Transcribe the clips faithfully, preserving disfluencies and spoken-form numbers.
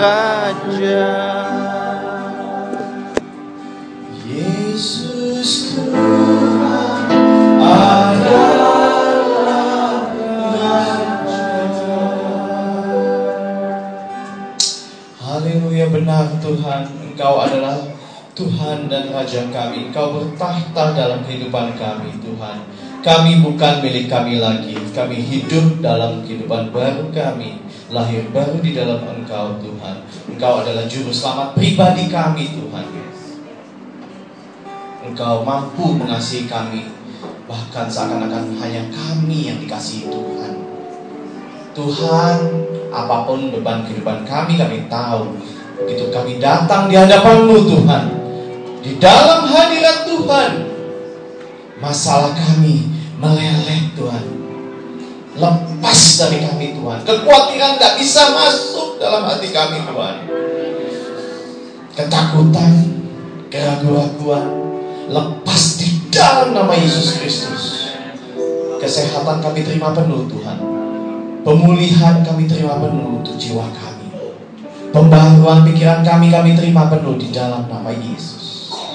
Raja. Yesus Tuhan adalah Raja. Haleluya, benar Tuhan, Engkau adalah Tuhan dan Raja kami. Engkau bertahta dalam kehidupan kami, Tuhan. Kami bukan milik kami lagi. Kami hidup dalam kehidupan baru kami, lahir baru di dalam Engkau, Tuhan. Engkau adalah juru selamat pribadi kami, Tuhan. Engkau mampu mengasihi kami, bahkan seakan-akan hanya kami yang dikasihi Tuhan. Tuhan, apapun beban kehidupan kami, kami tahu begitu kami datang di hadapan-Mu, Tuhan, di dalam hadirat Tuhan, masalah kami meleleh, Tuhan. Lepas dari kami, Tuhan. Kekhawatiran gak bisa masuk dalam hati kami, Tuhan. Ketakutan, keraguan-keraguan lepas di dalam nama Yesus Kristus. Kesehatan kami terima penuh, Tuhan. Pemulihan kami terima penuh untuk jiwa kami. Pembaharuan pikiran kami, kami terima penuh di dalam nama Yesus.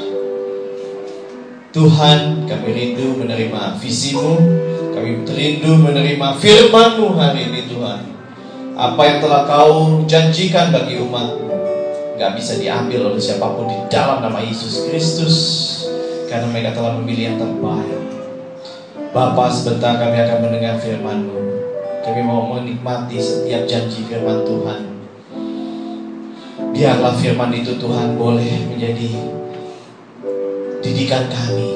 Tuhan, kami rindu menerima visi-Mu. Kami rindu menerima firman-Mu hari ini, Tuhan. Apa yang telah Kau janjikan bagi umat-Mu gak bisa diambil oleh siapapun di dalam nama Yesus Kristus, karena mereka telah memilih yang terbaik. Bapa, sebentar kami akan mendengar firman-Mu. Kami mau menikmati setiap janji firman Tuhan. Biarlah firman itu, Tuhan, boleh menjadi didikan kami,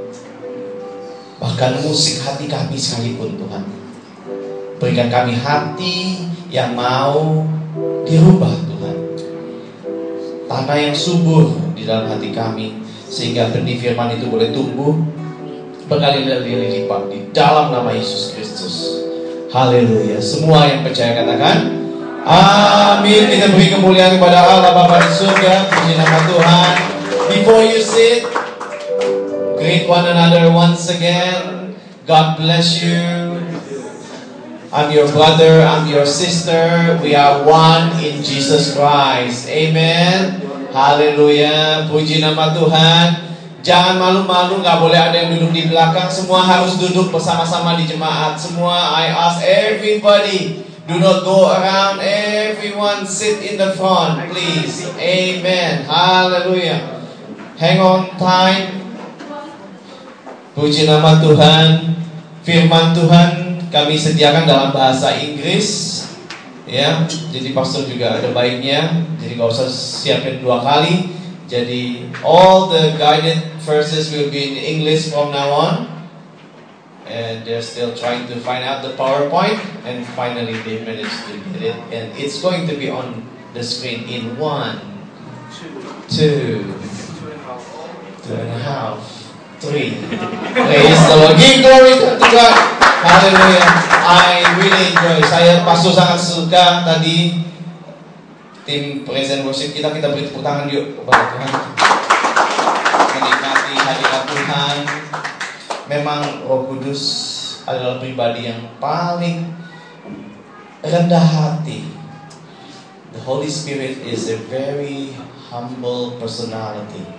bahkan musik hati kami sekalipun, Tuhan. Berikan kami hati yang mau dirubah, Tuhan. Tanah yang subur di dalam hati kami, sehingga benih firman itu boleh tumbuh berkali-kali lipat di dalam nama Yesus Kristus. Haleluya. Semua yang percaya katakan amin. Kita beri kemuliaan kepada Allah Bapa di surga. Puji nama Tuhan. Before you sit, greet one another once again. God bless you. I'm your brother, I'm your sister. We are one in Jesus Christ. Amen. Haleluya. Puji nama Tuhan. Jangan malu-malu, gak boleh ada yang duduk di belakang. Semua harus duduk bersama-sama di jemaat. Semua, I ask everybody, do not go around. Everyone sit in the front, please. Amen. Haleluya. Hang on tight. Puji nama Tuhan. Firman Tuhan kami sediakan dalam bahasa Inggris, ya. Jadi pastor juga ada baiknya. Jadi gak usah siapin dua kali. Jadi all the guided verses will be in English from now on. And they're still trying to find out the PowerPoint, and finally they managed to get it. And it's going to be on the screen in one, two, two and a half, three. Praise the Lord. Give glory to God. Hallelujah. I really enjoy. Saya pastor sangat suka tadi. Tim present worship kita, kita beri tepuk tangan yuk kepada Tuhan. Menikmati hadirat Tuhan. Memang Roh Kudus adalah pribadi yang paling rendah hati. The Holy Spirit is a very humble personality.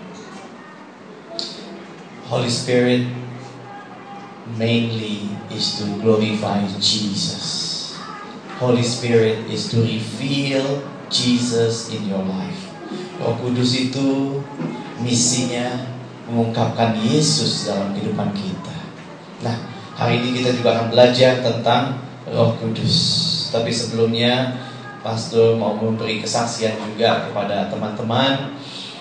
Holy Spirit mainly is to glorify Jesus. Holy Spirit is to reveal Jesus in your life. Roh Kudus itu misinya mengungkapkan Yesus dalam kehidupan kita. Nah, hari ini kita juga akan belajar tentang Roh Kudus. Tapi sebelumnya, pastor mau memberi kesaksian juga kepada teman-teman.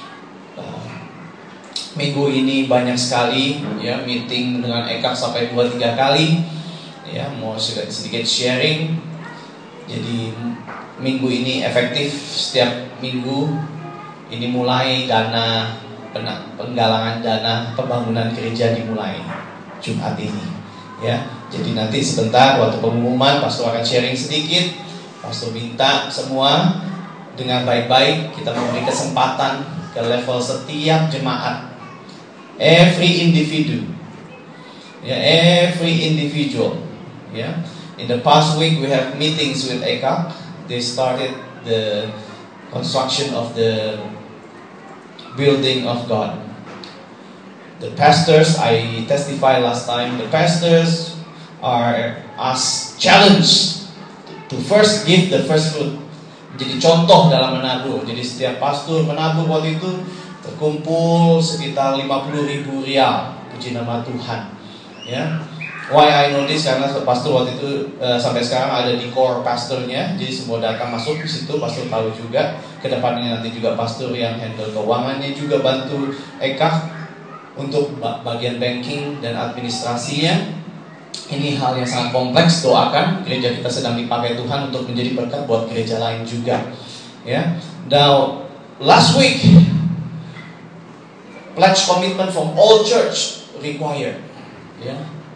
Minggu ini banyak sekali ya meeting dengan Eka sampai dua tiga kali. Ya, mau sedikit sharing. Jadi minggu ini efektif, setiap minggu ini mulai dana penggalangan dana pembangunan gereja dimulai Jumat ini, ya. Jadi nanti sebentar waktu pengumuman pastor akan sharing sedikit. Pastor minta semua dengan baik-baik kita memberi kesempatan ke level setiap jemaat, every individu, ya, every individual, ya. In the past week we have meetings with Eka. They started the construction of the building of God. The pastors, I testified last time, the pastors are asked, challenged to first give the first fruit. Jadi contoh dalam menabur. Jadi setiap pastor menabur waktu itu terkumpul sekitar lima puluh ribu rial. Puji nama Tuhan. Ya. Why I know this? Karena pastor waktu itu uh, sampai sekarang ada di core pastornya. Jadi semua datang masuk di situ, pastor tahu juga. Kedepannya nanti juga pastor yang handle keuangannya juga bantu Eka untuk bagian banking dan administrasinya. Ini hal yang sangat kompleks. Doakan gereja kita sedang dipakai Tuhan untuk menjadi berkat buat gereja lain juga. Ya. Now last week pledge commitment from all church required. Ya.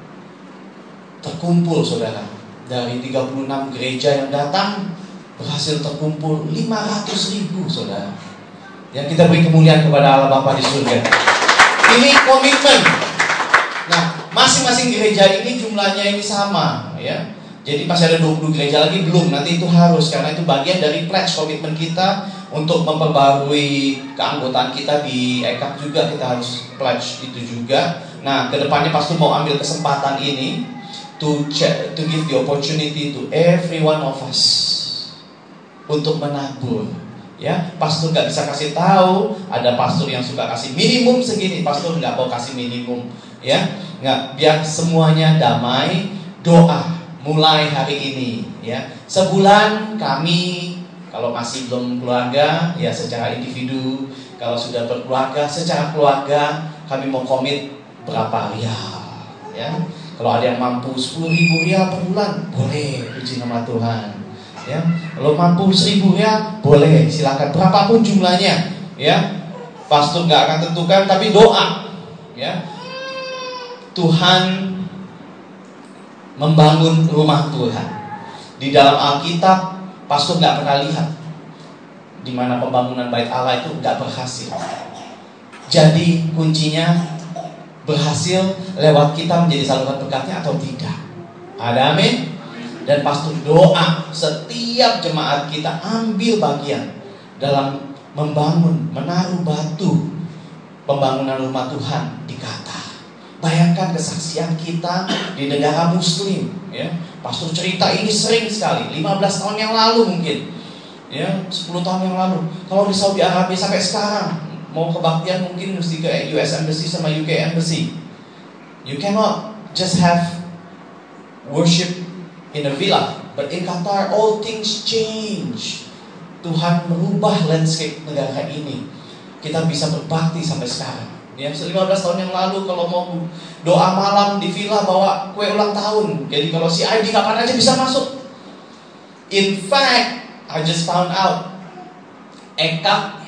Terkumpul saudara, dari tiga puluh enam gereja yang datang berhasil terkumpul lima ratus ribu saudara. Yang kita beri kemuliaan kepada Allah Bapa di surga. Ini komitmen. Nah, masing-masing gereja ini jumlahnya ini sama, ya. Jadi masih ada dua puluh gereja lagi belum. Nanti itu harus, karena itu bagian dari pledge komitmen kita untuk memperbarui keanggotaan kita di E K A P juga. Kita harus pledge itu juga. Nah, kedepannya pastor mau ambil kesempatan ini to check, to give the opportunity to every one of us untuk menabur. Ya, pastor nggak bisa kasih tahu. Ada pastor yang suka kasih minimum segini, pastor nggak mau kasih minimum. Ya, nggak, biar semuanya damai. Doa mulai hari ini. Ya, sebulan kami kalau masih belum keluarga, ya secara individu. Kalau sudah berkeluarga, secara keluarga kami mau komit berapa rial. Ya, kalau ada yang mampu sepuluh ribu rial per bulan, boleh, puji nama Tuhan. Ya, kalau mampu seribu rial, boleh, silakan berapapun jumlahnya. Ya, pastor nggak akan tentukan, tapi doa. Ya, Tuhan membangun rumah Tuhan. Di dalam Alkitab, pastor nggak pernah lihat di mana pembangunan bait Allah itu nggak berhasil. Jadi kuncinya berhasil lewat kita menjadi saluran berkatnya atau tidak. Ada amin. Dan pastor doa setiap jemaat kita ambil bagian dalam membangun, menaruh batu pembangunan rumah Tuhan di Qatar. Bayangkan kesaksian kita di negara Muslim. Ya, pastor cerita ini sering sekali, lima belas tahun yang lalu mungkin, ya, sepuluh tahun yang lalu. Kalau di Saudi Arabia sampai sekarang mau kebaktian mungkin mesti ke U S Embassy sama U K Embassy. You cannot just have worship in a villa, but in Qatar all things change. Tuhan merubah landscape negara ini. Kita bisa berbakti sampai sekarang. Ya, lima belas tahun yang lalu kalau mau doa malam di villa bawa kue ulang tahun. Jadi kalau si I D kapan aja bisa masuk. In fact, I just found out E K A P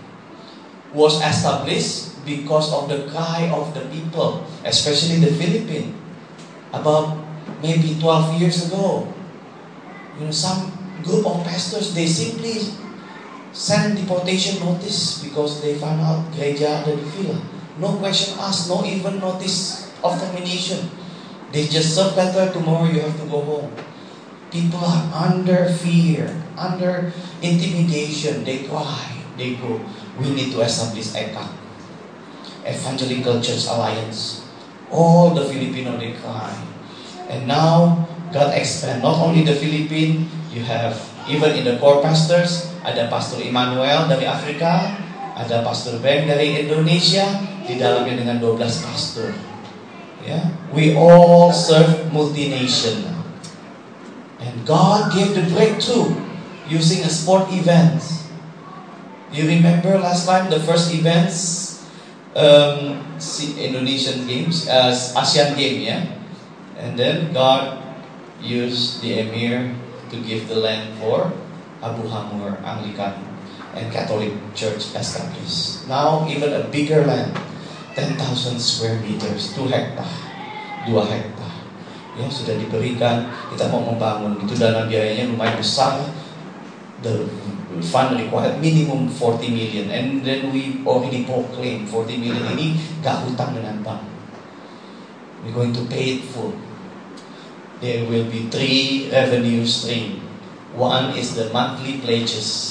was established because of the cry of the people, especially the Philippines. About maybe twelve years ago, you know, some group of pastors, they simply send deportation notice because they found out gereja ada di villa. No question asked, no even notice of termination. They just serve letter, tomorrow you have to go home. People are under fear, under intimidation. They cry, they go. We need to establish E K A, Evangelical Church Alliance. All the Filipino, they cry. And now God expand not only the Philippines, you have even in the core pastors, ada Pastor Emmanuel dari Afrika, ada Pastor Ben dari Indonesia, di dalamnya dengan dua belas pastor. Ya, we all serve multi-nation. And God gave the breakthrough using a sport event. You remember last time the first events, um, Indonesian Games, uh, Asian Game, yeah. And then God used the Emir to give the land for Abu Hamur, Anglican and Catholic Church established. Now even a bigger land, ten thousand square meters, two hektar, dua hektar. Ya, sudah diberikan, kita mau membangun. Itu dana biayanya lumayan besar. The fund required minimum forty million. And then we already proclaim forty million ini gak hutang dengan bank. We're going to pay it full. There will be three revenue stream. One is the monthly pledges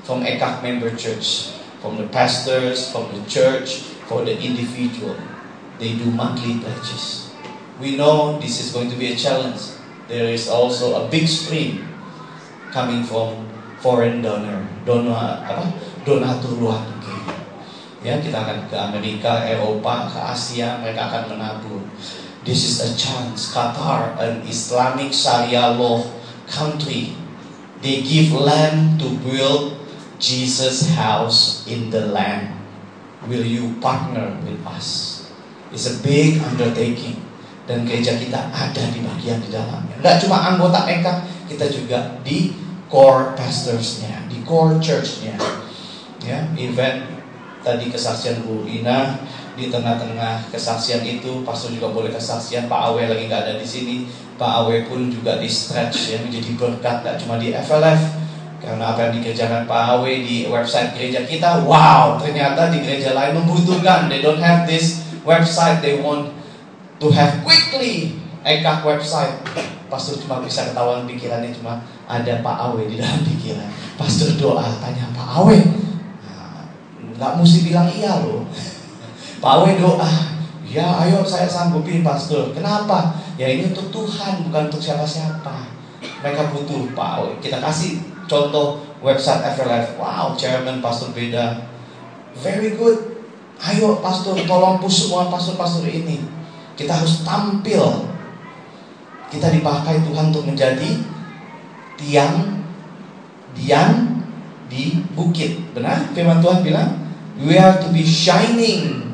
from E K A K member church, from the pastors, from the church, for the individual. They do monthly pledges. We know this is going to be a challenge. There is also a big stream coming from foreign donor, donor apa? Donatur luar negeri. Ya, kita akan ke Amerika, Eropa, ke Asia, mereka akan menabur. This is a chance. Qatar, an Islamic Sharia law country, they give land to build Jesus' house in the land. Will you partner with us? It's a big undertaking. Dan gereja kita ada di bagian di dalamnya. Enggak cuma anggota E K A K, kita juga di core pastorsnya, di core churchnya. Ya, event tadi kesaksian Bu Ina, di tengah-tengah kesaksian itu, pastor juga boleh kesaksian. Pak Awe lagi nggak ada di sini. Pak Awe pun juga di stretch ya, menjadi berkat nggak cuma di F L F. Karena apa yang dikerjakan Pak Awe di website gereja kita, wow, ternyata di gereja lain membutuhkan. They don't have this website, they want to have quickly E K A K website. Pastor cuma bisa ketahuan pikirannya, cuma ada Pak Awe di dalam pikiran. Pastor doa, tanya Pak Awe, nah, nggak mesti bilang iya loh. Pak Awe doa, ya ayo saya sanggupin pastor. Kenapa? Ya ini untuk Tuhan, bukan untuk siapa-siapa. Mereka butuh Pak Awe. Kita kasih contoh website F L F. Wow, chairman pastor beda, very good. Ayo pastor, tolong push semua pastor-pastor ini. Kita harus tampil. Kita dipakai Tuhan untuk menjadi tiang dian di bukit. Benar? Firman Tuhan bilang, we are to be shining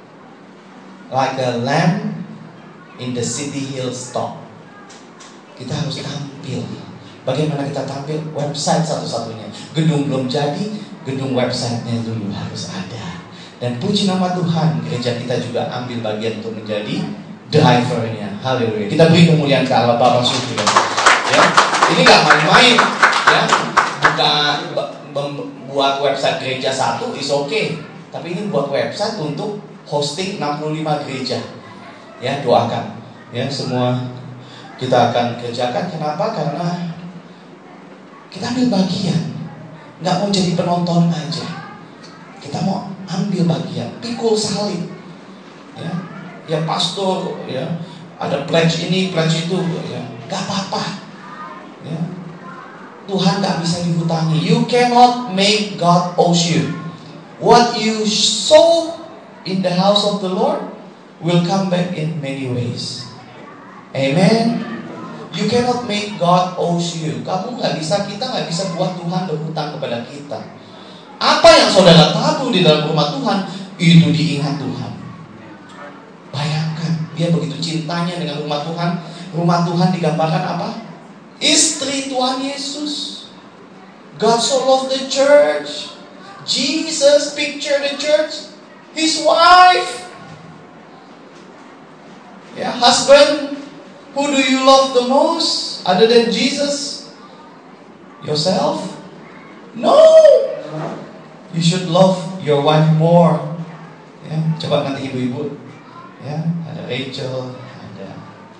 like a lamp in the city hilltop. Kita harus tampil. Bagaimana kita tampil? Website satu-satunya. Gedung belum jadi, gedung websitenya dulu harus ada. Dan puji nama Tuhan, gereja kita juga ambil bagian untuk menjadi drivernya. Haleluya. Kita beri kemuliaan ke Allah Bapa Surga. Ya, ini nggak main-main. Ya, bukan membuat website gereja satu is okay. Tapi ini buat website untuk hosting enam puluh lima gereja. Ya, doakan. Ya, semua kita akan kerjakan. Kenapa? Karena kita ambil bagian. Nggak mau jadi penonton aja. Kita mau ambil bagian, pikul salib, ya, ya pastor, ya, ada pledge ini, pledge itu, ya, gak apa-apa, ya. Tuhan gak bisa dihutangi. You cannot make God owes you. What you sow in the house of the Lord will come back in many ways. Amen. You cannot make God owes you. Kamu gak bisa, kita gak bisa buat Tuhan berhutang kepada kita. Apa yang saudara tabur di dalam rumah Tuhan, itu diingat Tuhan. Bayangkan, dia begitu cintanya dengan rumah Tuhan. Rumah Tuhan digambarkan apa? Istri Tuhan Yesus. God so loved the church. Jesus picture the church, His wife. Ya, husband, who do you love the most other than Jesus? Yourself? No. You should love your wife more. Ya, coba nanti ibu-ibu, ya, ada Rachel, ada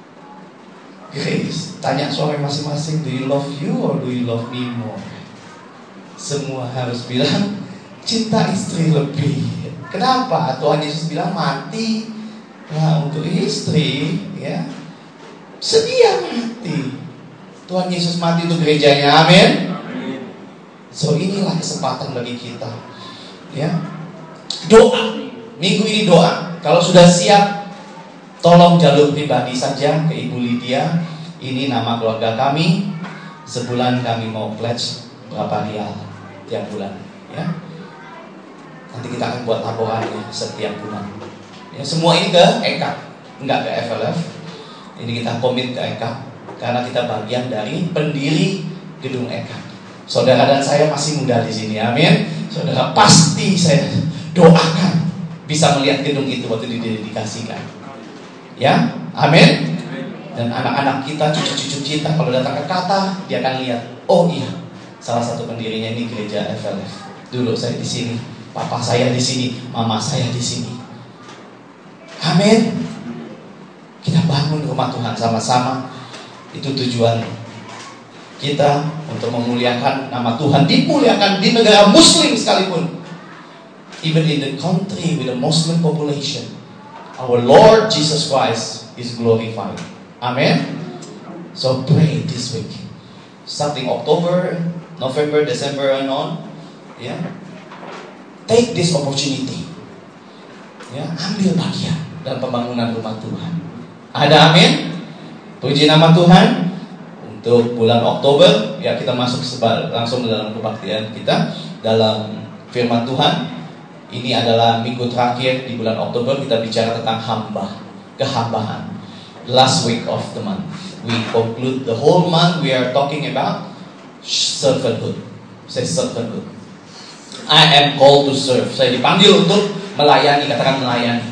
Grace. Tanya suami masing-masing, do you love you or do you love me more? Semua harus bilang cinta istri lebih. Kenapa? Tuhan Yesus bilang mati nah, untuk istri, ya, sedia mati. Tuhan Yesus mati untuk gerejanya. Amin. So inilah kesempatan bagi kita, ya. Doa, minggu ini doa. Kalau sudah siap, tolong jalur pribadi saja ke Ibu Lydia. Ini nama keluarga kami. Sebulan kami mau pledge berapa rial tiap bulan, ya. Nanti kita akan buat laporannya setiap bulan. Ya, semua ini ke E K A K, enggak ke F L F. Ini kita komit ke E K A K karena kita bagian dari pendiri gedung E K A K. Saudara dan saya masih muda di sini, amin. Saudara pasti saya doakan bisa melihat gedung itu waktu didedikasikan, ya, amin. Dan anak-anak kita, cucu-cucu kita kalau datang ke kata, dia akan lihat, oh iya, salah satu pendirinya ini gereja F L F. Dulu saya di sini, papa saya di sini, mama saya di sini. Amin. Kita bangun rumah Tuhan sama-sama. Itu tujuan kita untuk memuliakan nama Tuhan, dimuliakan di negara Muslim sekalipun. Even in the country with a Muslim population, our Lord Jesus Christ is glorified. Amen. So pray this week, starting October, November, December and on. Yeah, take this opportunity. Ya, ambil bagian dalam pembangunan rumah Tuhan. Ada amin. Puji nama Tuhan. Untuk bulan Oktober, ya kita masuk seba, langsung dalam kebaktian kita dalam firman Tuhan. Ini adalah minggu terakhir di bulan Oktober, kita bicara tentang hamba, kehambaan. Last week of the month, we conclude the whole month. We are talking about servanthood. Say servanthood. I am called to serve. Saya dipanggil untuk melayani, katakan melayani.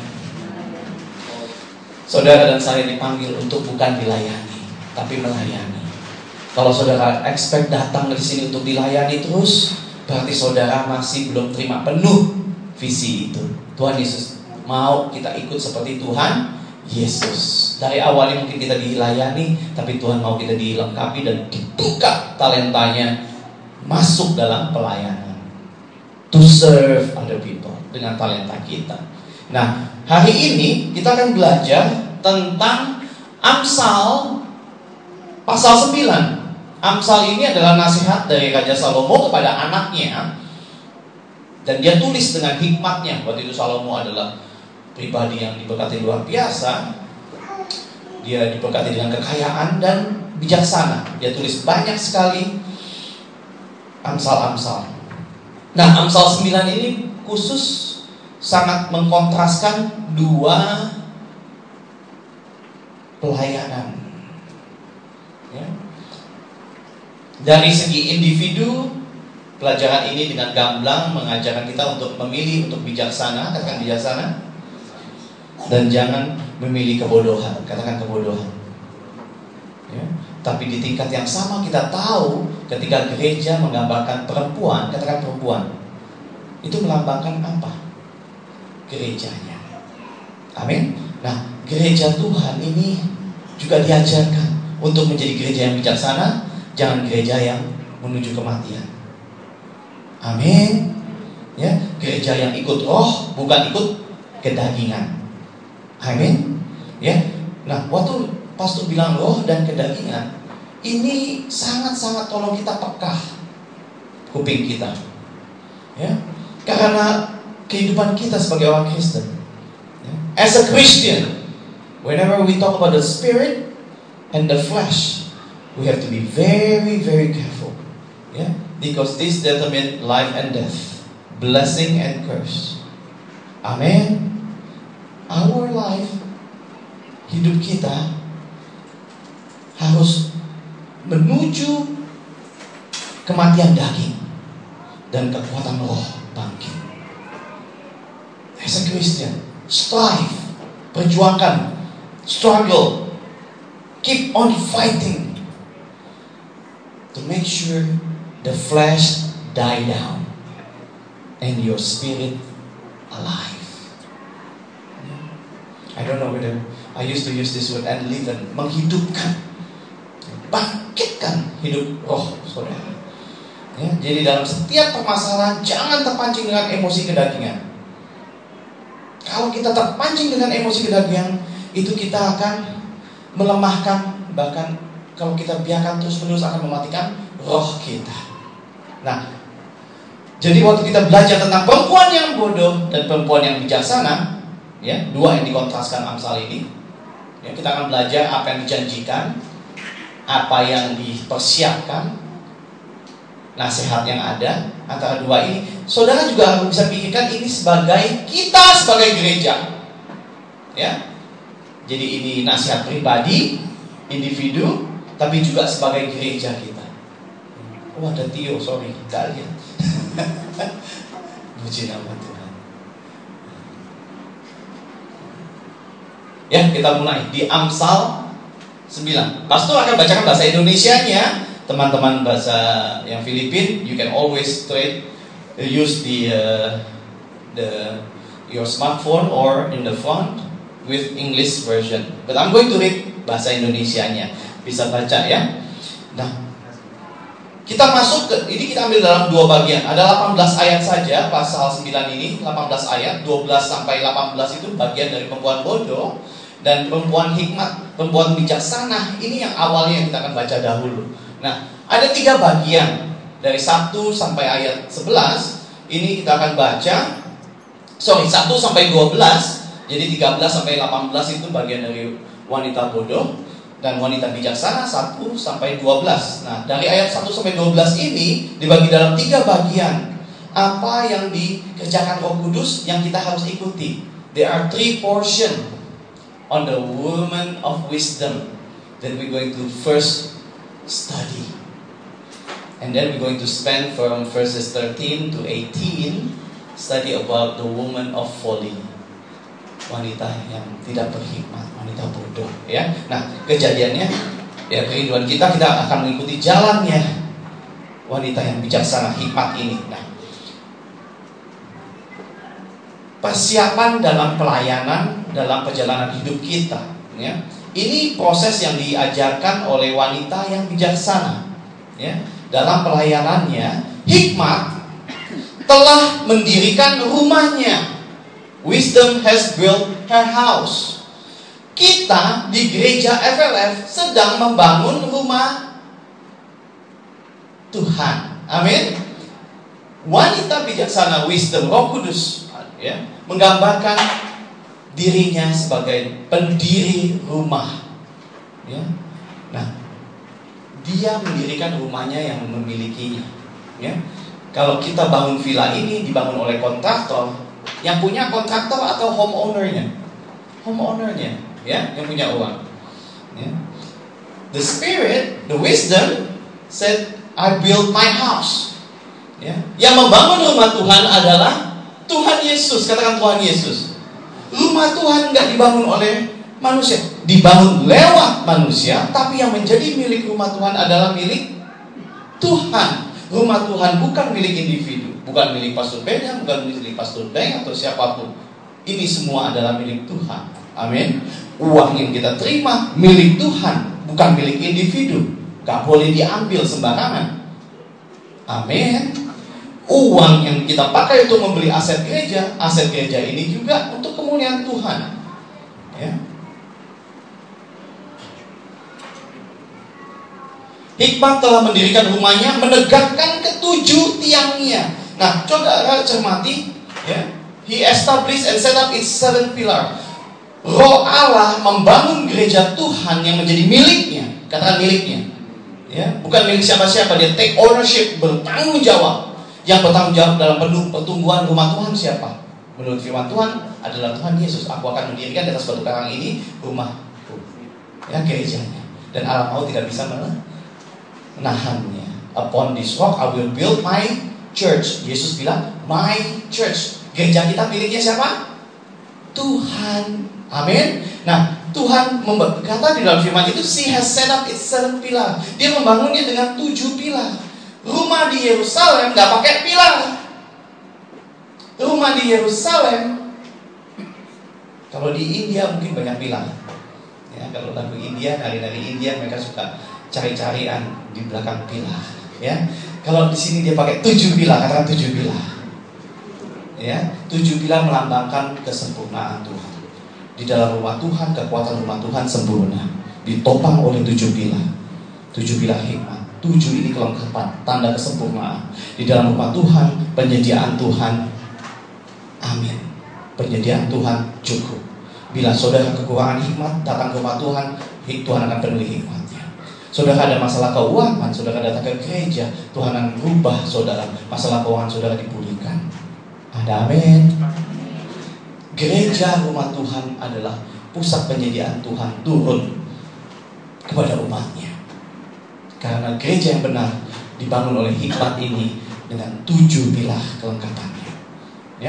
Saudara dan saya dipanggil untuk bukan dilayani, tapi melayani. Kalau saudara expect datang di sini untuk dilayani terus, berarti saudara masih belum terima penuh visi itu. Tuhan Yesus mau kita ikut seperti Tuhan Yesus. Dari awalnya mungkin kita dilayani, tapi Tuhan mau kita dilengkapi dan dibuka talentanya masuk dalam pelayanan. To serve other people dengan talenta kita. Nah, hari ini kita akan belajar tentang Amsal pasal sembilan. Amsal ini adalah nasihat dari Raja Salomo kepada anaknya. Dan dia tulis dengan hikmatnya. Waktu itu Salomo adalah pribadi yang diberkati luar biasa. Dia diberkati dengan kekayaan dan bijaksana. Dia tulis banyak sekali Amsal-Amsal. Nah, Amsal sembilan ini khusus sangat mengkontraskan dua pelayanan. Ya. Dari segi individu, pelajaran ini dengan gamblang mengajarkan kita untuk memilih untuk bijaksana, katakan bijaksana, dan jangan memilih kebodohan, katakan kebodohan. Ya. Tapi di tingkat yang sama kita tahu ketika gereja menggambarkan perempuan, katakan perempuan, itu melambangkan apa? Gerejanya. Amin. Nah, gereja Tuhan ini juga diajarkan untuk menjadi gereja yang bijaksana, jangan gereja yang menuju kematian. Amin. Ya, gereja yang ikut roh, bukan ikut kedagingan. Amin. Ya. Nah, waktu pastor bilang roh dan kedagingan, ini sangat-sangat tolong kita peka kuping kita. Ya. Karena kehidupan kita sebagai orang Kristen. Ya. As a Christian, whenever we talk about the spirit and the flesh, we have to be very, very careful. Yeah? Because this determines life and death, blessing and curse. Amen. Our life, hidup kita harus menuju kematian daging dan kekuatan roh bangkit. As a Christian, strive, perjuangkan, struggle, keep on fighting to make sure the flesh die down and your spirit alive. I don't know whether I used to use this word and live and menghidupkan, bangkitkan hidup roh saudara. Ya, jadi dalam setiap permasalahan jangan terpancing dengan emosi kedagingan. Kalau kita terpancing dengan emosi kedagingan, itu kita akan melemahkan, bahkan kalau kita biarkan terus-menerus akan mematikan roh kita. Nah, jadi waktu kita belajar tentang perempuan yang bodoh dan perempuan yang bijaksana, ya, dua yang dikontraskan Amsal ini, ya, kita akan belajar apa yang dijanjikan, apa yang dipersiapkan, nasihat yang ada antara dua ini. Saudara juga harus bisa pikirkan ini sebagai kita sebagai gereja, ya. Jadi ini nasihat pribadi, individu, tapi juga sebagai gereja kita. Oh, ada Tio, sorry, gak lihat. Puji nama Tuhan. Ya, kita mulai di Amsal sembilan. Pastor akan bacakan bahasa Indonesianya. Teman-teman bahasa yang Filipin, you can always trade, use the uh, the your smartphone or in the front with English version. But I'm going to read bahasa Indonesianya. Bisa baca ya. Nah, Kita masuk ke, ini kita ambil dalam dua bagian. Ada delapan belas ayat saja, pasal sembilan ini, delapan belas ayat, dua belas sampai delapan belas itu bagian dari perempuan bodoh. Dan perempuan hikmat, perempuan bijaksana, ini yang awalnya yang kita akan baca dahulu. Nah, ada tiga bagian. Dari satu sampai ayat sebelas, ini kita akan baca. Sorry, satu sampai dua belas. Jadi tiga belas sampai delapan belas itu bagian dari wanita bodoh. Dan wanita bijaksana satu sampai dua belas. Nah, dari ayat satu sampai dua belas ini dibagi dalam tiga bagian. Apa yang dikerjakan Roh Kudus yang kita harus ikuti. There are three portions on the woman of wisdom that we're going to first study. And then we're going to spend from verses thirteen to eighteen study about the woman of folly. Wanita yang tidak berhikmat, wanita bodoh, ya. Nah, kejadiannya, ya, kehidupan kita kita akan mengikuti jalannya wanita yang bijaksana, hikmat ini. Nah, persiapan dalam pelayanan, dalam perjalanan hidup kita, ya. Ini proses yang diajarkan oleh wanita yang bijaksana, ya. Dalam pelayanannya, hikmat telah mendirikan rumahnya. Wisdom has built her house. Kita di gereja F L F sedang membangun rumah Tuhan. Amin. Wanita bijaksana, wisdom, Roh Kudus, ya, menggambarkan dirinya sebagai pendiri rumah, ya. Nah, dia mendirikan rumahnya yang memilikinya, ya. Kalau kita bangun villa ini dibangun oleh kontraktor, yang punya kontraktor atau homeownernya, homeownernya, ya, yang punya uang, ya. The Spirit, the wisdom said, I built my house, ya. Yang membangun rumah Tuhan adalah Tuhan Yesus. Katakan Tuhan Yesus. Rumah Tuhan nggak dibangun oleh manusia, dibangun lewat manusia, tapi yang menjadi milik rumah Tuhan adalah milik Tuhan. Rumah Tuhan bukan milik individu, bukan milik Pastor Benham, bukan milik Pastor Deng atau siapapun. Ini semua adalah milik Tuhan. Amin. Uang yang kita terima milik Tuhan, bukan milik individu. Gak boleh diambil sembarangan. Amin. Uang yang kita pakai untuk membeli aset gereja, aset gereja ini juga untuk kemuliaan Tuhan, ya. Hikmat telah mendirikan rumahnya, menegakkan ketujuh tiangnya. Nah, coba cermati, ya. He established and set up its seven pillar. Roh Allah membangun gereja Tuhan yang menjadi miliknya. Katakan miliknya, ya. Bukan milik siapa-siapa. Dia take ownership, bertanggung jawab. Yang bertanggung jawab dalam pertumbuhan rumah Tuhan siapa? Menurut firman Tuhan adalah Tuhan Yesus. Aku akan mendirikan di atas batu karang ini rumahku, ya, gerejanya. Dan Allah mau tidak bisa menahannya. Upon this rock I will build my church. Yesus bilang my church. Gereja kita miliknya siapa? Tuhan. Amin. Nah, Tuhan berkata di dalam firman itu, she has set up its seven pillar. Dia membangunnya dengan tujuh pilar. Rumah di Yerusalem nggak pakai pilar. Rumah di Yerusalem, kalau di India mungkin banyak pilar. Ya, kalau lagu India, nari-nari India mereka suka cari-carian di belakang pilar, ya. Kalau di sini dia pakai tujuh pilar, katakan tujuh pilar, ya. Tujuh pilar melambangkan kesempurnaan Tuhan. Di dalam rumah Tuhan, kekuatan rumah Tuhan sempurna, ditopang oleh tujuh pilar. Tujuh pilar hikmat. Tujuh ini kelengkapan, tanda kesempurnaan. Di dalam rumah Tuhan, penyediaan Tuhan, amin. Penyediaan Tuhan cukup. Bila saudara kekurangan hikmat, datang ke rumah Tuhan, Tuhan akan penuhi hikmatnya. Saudara ada masalah keuangan, saudara datang ke gereja, Tuhan akan merubah saudara. Masalah keuangan saudara dipulihkan. Ada amin. Gereja rumah Tuhan adalah pusat penyediaan Tuhan turun kepada umatnya. Karena gereja yang benar dibangun oleh hikmat ini dengan tujuh pilar kelengkapannya, ya.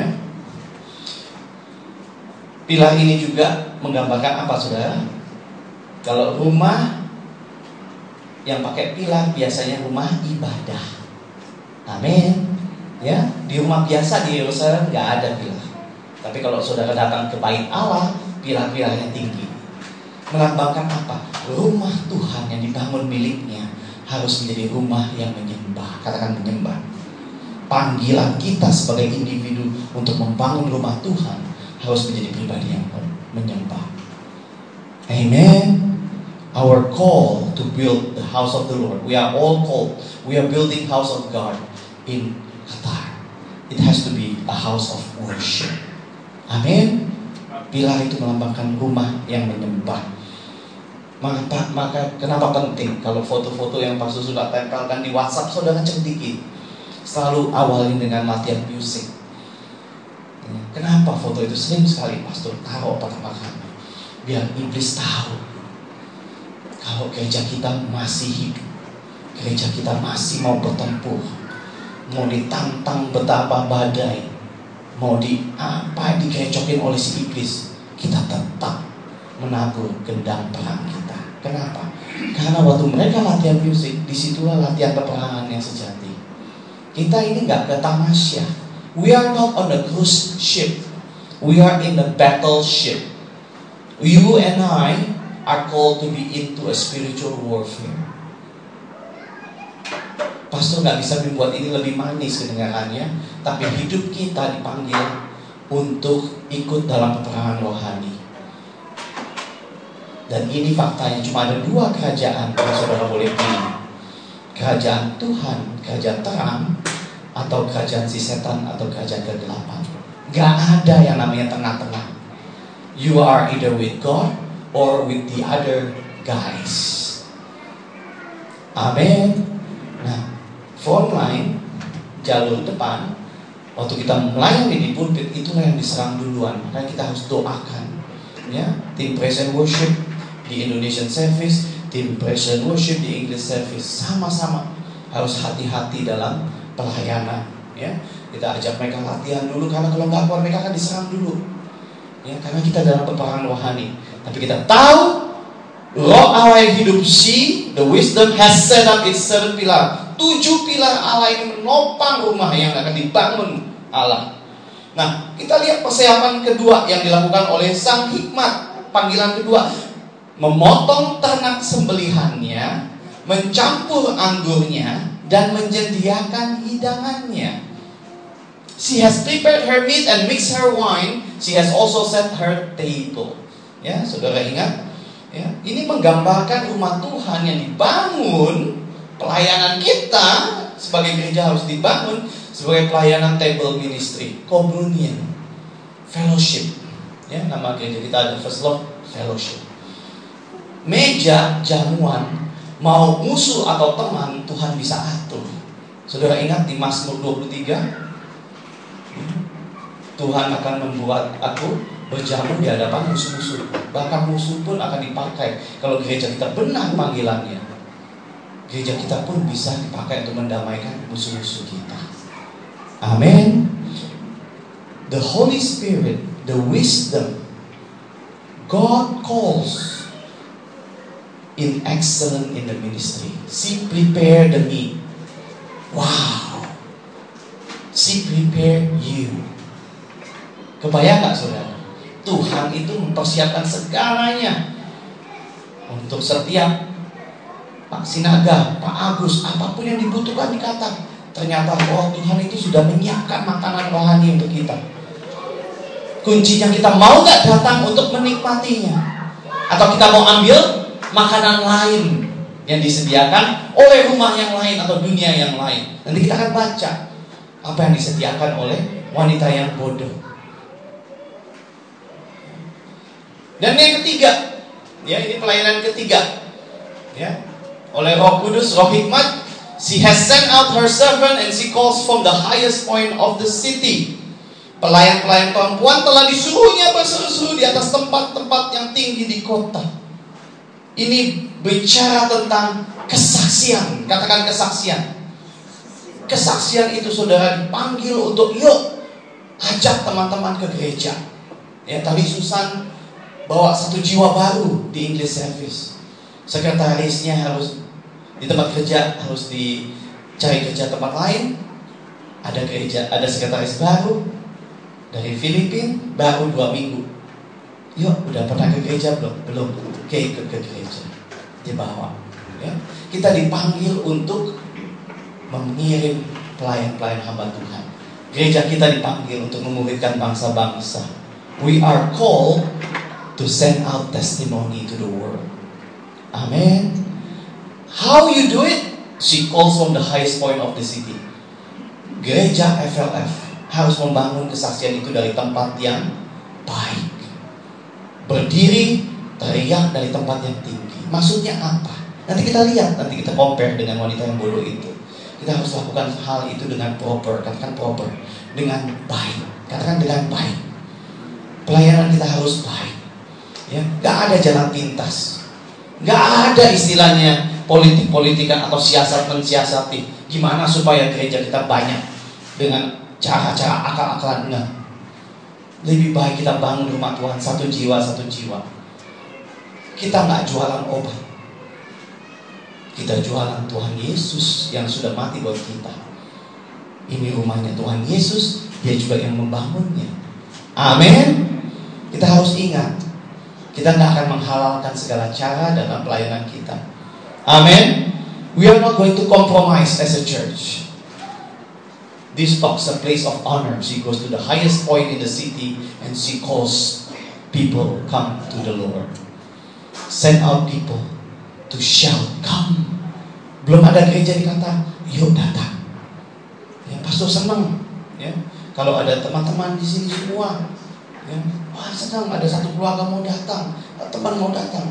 Pilar ini juga menggambarkan apa, saudara? Kalau rumah yang pakai pilar biasanya rumah ibadah. Amin. Ya, di rumah biasa di Yerusalem nggak ada pilar. Tapi kalau saudara datang ke bait Allah, pilar-pilarnya tinggi. Melambangkan apa? Rumah Tuhan yang dibangun miliknya harus menjadi rumah yang menyembah menyembah. Katakan menyembah. Panggilan kita sebagai individu untuk membangun rumah Tuhan harus menjadi pribadi yang menyembah. Amen. Our call to build the house of the Lord. We are all called. We are building house of God in Qatar. It has to be a house of worship. Amen. Pilar itu melambangkan rumah yang menyembah. Maka, maka kenapa penting kalau foto-foto yang Pastor sudah tempelkan di WhatsApp saudara cek dikit. Selalu awalin dengan latihan musik. Kenapa foto itu sering sekali Pastor taruh pertama kali? Biar iblis tahu kalau gereja kita masih hidup, gereja kita masih mau bertempur, mau ditantang betapa badai, mau di apa dikecokin oleh si iblis, kita tetap menabur gendang perang kita. Kenapa? Karena waktu mereka latihan musik, disitulah latihan peperangan yang sejati. Kita ini nggak ke tamasya. We are not on a cruise ship. We are in a battleship. You and I are called to be into a spiritual warfare. Pastor nggak bisa membuat ini lebih manis kedengarannya, tapi hidup kita dipanggil untuk ikut dalam peperangan rohani. Dan ini faktanya, cuma ada dua kerajaan yang saudara boleh pilih. Kerajaan Tuhan, kerajaan terang, atau kerajaan si setan, atau kerajaan kegelapan. Gak ada yang namanya tengah-tengah. You are either with God or with the other guys. Amin. Nah, front line, jalur depan, waktu kita melayani di pulpit, itulah yang diserang duluan. Makanya kita harus doakan. Ya, tim praise and worship di Indonesian service, tim praise and worship di English service, sama-sama harus hati-hati dalam pelayanan. Ya, kita ajak mereka latihan dulu, karena kalau nggak kuat mereka akan diserang dulu. Ya, karena kita dalam peperangan rohani. Tapi kita tahu Roh Allah yang hidup, si the wisdom has set up its seven pilar. Tujuh pilar Allah ini menopang rumah yang akan dibangun Allah. Nah, kita lihat persiapan kedua yang dilakukan oleh sang hikmat. Panggilan kedua, memotong ternak sembelihannya, mencampur anggurnya, dan menyediakan hidangannya. She has prepared her meat and mixed her wine. She has also set her table. Ya, saudara ingat? Ya, ini menggambarkan rumah Tuhan yang dibangun. Pelayanan kita sebagai gereja harus dibangun sebagai pelayanan table ministry, communion, fellowship. Ya, nama gereja kita ada First Love Fellowship. Meja jamuan, mau musuh atau teman, Tuhan bisa atur. Saudara ingat di Mazmur dua puluh tiga, Tuhan akan membuat aku berjamu di hadapan musuh-musuh. Bahkan musuh pun akan dipakai. Kalau gereja kita benar panggilannya, gereja kita pun bisa dipakai untuk mendamaikan musuh-musuh kita. Amin. The Holy Spirit, the wisdom, God calls in excellent in the ministry. She prepared the meat. Wow. She prepared you. Kebayang gak saudara? Tuhan itu mempersiapkan segalanya untuk setiap Pak Sinaga, Pak Agus, apapun yang dibutuhkan di Qatar. Ternyata oh Tuhan itu sudah menyiapkan makanan rohani untuk kita. Kuncinya kita mau gak datang untuk menikmatinya, atau kita mau ambil makanan lain yang disediakan oleh rumah yang lain atau dunia yang lain. Nanti kita akan baca apa yang disediakan oleh wanita yang bodoh. Dan yang ketiga, ya ini pelayanan ketiga, ya oleh Roh Kudus, Roh Hikmat, she has sent out her servant and she calls from the highest point of the city. Pelayan-pelayan perempuan telah disuruhnya berseru-seru di atas tempat-tempat yang tinggi di kota. Ini bicara tentang kesaksian. Katakan kesaksian. Kesaksian itu saudara dipanggil untuk yuk ajak teman-teman ke gereja. Ya tadi Susan bawa satu jiwa baru di English service. Sekretarisnya harus di tempat kerja harus dicari kerja tempat lain. Ada gereja, ada sekretaris baru dari Filipina, baru dua minggu. Yuk, udah pernah ke gereja belum? Belum. Oke, ikut ke gereja. Dibawa. Ya. Kita dipanggil untuk mengirim pelayan-pelayan hamba Tuhan. Gereja kita dipanggil untuk memuridkan bangsa-bangsa. We are called to send out testimony to the world. Amen. How you do it? She calls from the highest point of the city. Gereja F L F harus membangun kesaksian itu dari tempat yang baik. Berdiri, teriak dari tempat yang tinggi. Maksudnya apa? Nanti kita lihat, nanti kita compare dengan wanita yang bodoh itu. Kita harus lakukan hal itu dengan proper, katakan proper, dengan baik, katakan dengan baik. Pelayanan kita harus baik, ya. Gak ada jalan pintas, gak ada istilahnya politik-politikan atau siasat mensiasati. Gimana supaya gereja kita banyak dengan cara-cara akal-akalan? Enggak. Lebih baik kita bangun rumah Tuhan satu jiwa satu jiwa. Kita gak jualan obat, kita jualan Tuhan Yesus yang sudah mati buat kita. Ini rumahnya Tuhan Yesus, Dia juga yang membangunnya. Amin. Kita harus ingat, kita tidak akan menghalalkan segala cara dalam pelayanan kita. Amin. We are not going to compromise as a church. This talks a place of honor. She goes to the highest point in the city and she calls people, come to the Lord. Send out people to shout, come. Belum ada gereja dikata, yuk datang. Ya, pastor senang, ya. Kalau ada teman-teman di sini semua, ya, wah senang ada satu keluarga mau datang, teman mau datang.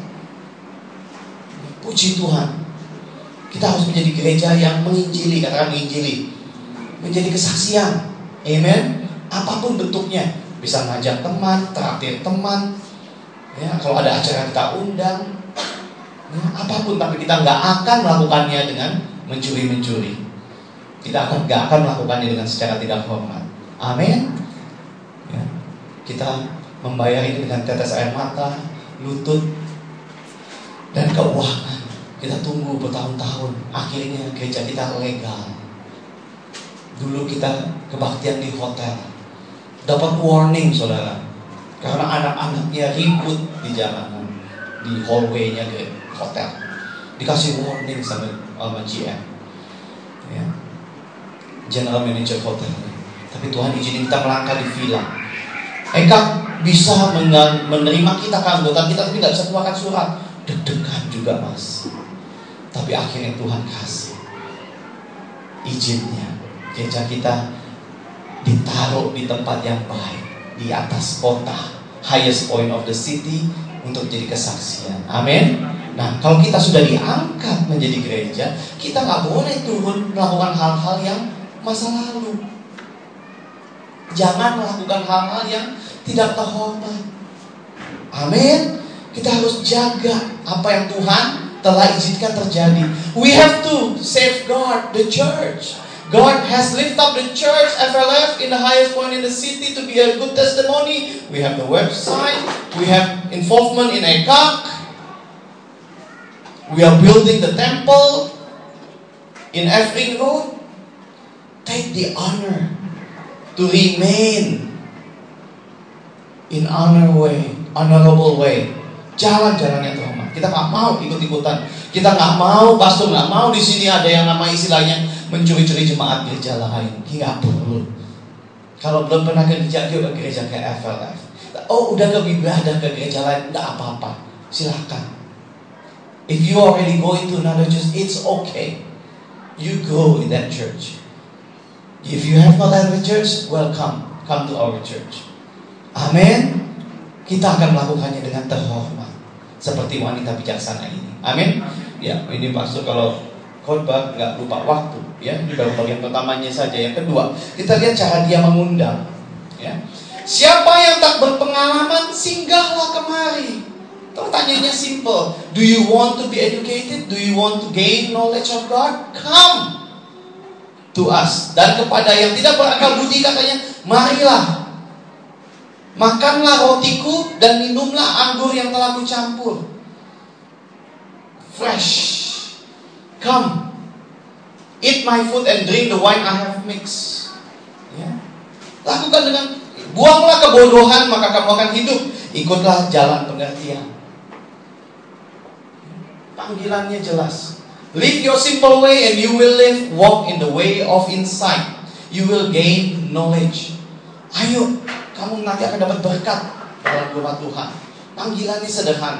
Puji Tuhan. Kita harus menjadi gereja yang menginjili, katakan menginjili, menjadi kesaksian. Amen. Apapun bentuknya, bisa ngajak teman, traktir teman. Ya, kalau ada acara kita undang. Ya, apapun, tapi kita nggak akan melakukannya dengan mencuri-mencuri. Kita akan nggak akan melakukannya dengan secara tidak hormat. Amin. Ya, kita membayar ini dengan tetes air mata, lutut, dan keuangan. Kita tunggu bertahun-tahun, akhirnya gereja kita legal. Dulu kita kebaktian di hotel, dapat warning saudara, karena anak-anaknya ribut di jalanan, di hallway-nya ke hotel, dikasih warning sama, sama G M, ya, General Manager hotel. Tapi Tuhan izinin kita melangkah di villa. Eka bisa menerima kita ke anggota kita, tapi nggak bisa keluarkan surat. Deg-degan juga mas. Tapi akhirnya Tuhan kasih izinnya. Gereja kita ditaruh di tempat yang baik, di atas kota, highest point of the city, untuk jadi kesaksian. Amin. Nah, kalau kita sudah diangkat menjadi gereja, kita nggak boleh turun melakukan hal-hal yang masa lalu. Jangan melakukan hal-hal yang tidak terhormat. Amin. Kita harus jaga apa yang Tuhan telah izinkan terjadi. We have to safeguard the church. God has lifted up the church F L F in the highest point in the city to be a good testimony. We have the website. We have involvement in E K A K. We are building the temple in Evering Road. Take the honor to remain in honor way, honorable way. Jalan-jalan yang terhormat. Kita nggak mau ikut-ikutan. Kita nggak mau, pastor nggak mau di sini ada yang nama istilahnya mencuri-curi jemaat gereja lain. Nggak perlu. Kalau belum pernah ke gereja, yuk ke gereja ke F L F. Oh, udah ke ibadah ke gereja lain, nggak apa-apa. Silakan. If you already going to another church, it's okay. You go in that church. If you have not had a church, welcome. Come to our church. Amin. Kita akan melakukannya dengan terhormat, seperti wanita bijaksana ini. Amin. Ya, ini pastor kalau khotbah nggak lupa waktu. Ya, ini baru bagian pertamanya saja. Yang kedua, kita lihat cara dia mengundang. Ya, siapa yang tak berpengalaman, singgahlah kemari. Pertanyaannya simple. Do you want to be educated? Do you want to gain knowledge of God? Come to us. Dan kepada yang tidak berakal budi katanya, marilah. Makanlah rotiku dan minumlah anggur yang telah kucampur. Fresh. Come. Eat my food and drink the wine I have mixed. Ya. Lakukan dengan, buanglah kebodohan maka kamu akan hidup. Ikutlah jalan pengertian. Panggilannya jelas. Live your simple way and you will live. Walk in the way of insight. You will gain knowledge. Ayo, kamu nanti akan dapat berkat dalam rumah Tuhan. Panggilannya sederhana.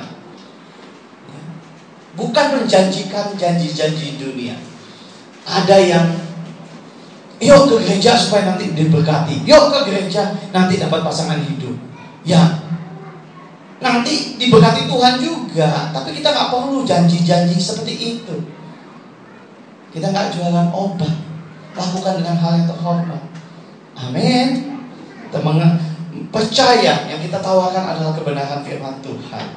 Bukan menjanjikan janji-janji dunia. Ada yang, yuk ke gereja supaya nanti diberkati. Yuk ke gereja nanti dapat pasangan hidup. Ya, nanti diberkati Tuhan juga. Tapi kita gak perlu janji-janji seperti itu. Kita gak jualan obat. Lakukan dengan hal yang terhormat. Amin. Kita percaya yang kita tawarkan adalah kebenaran firman Tuhan.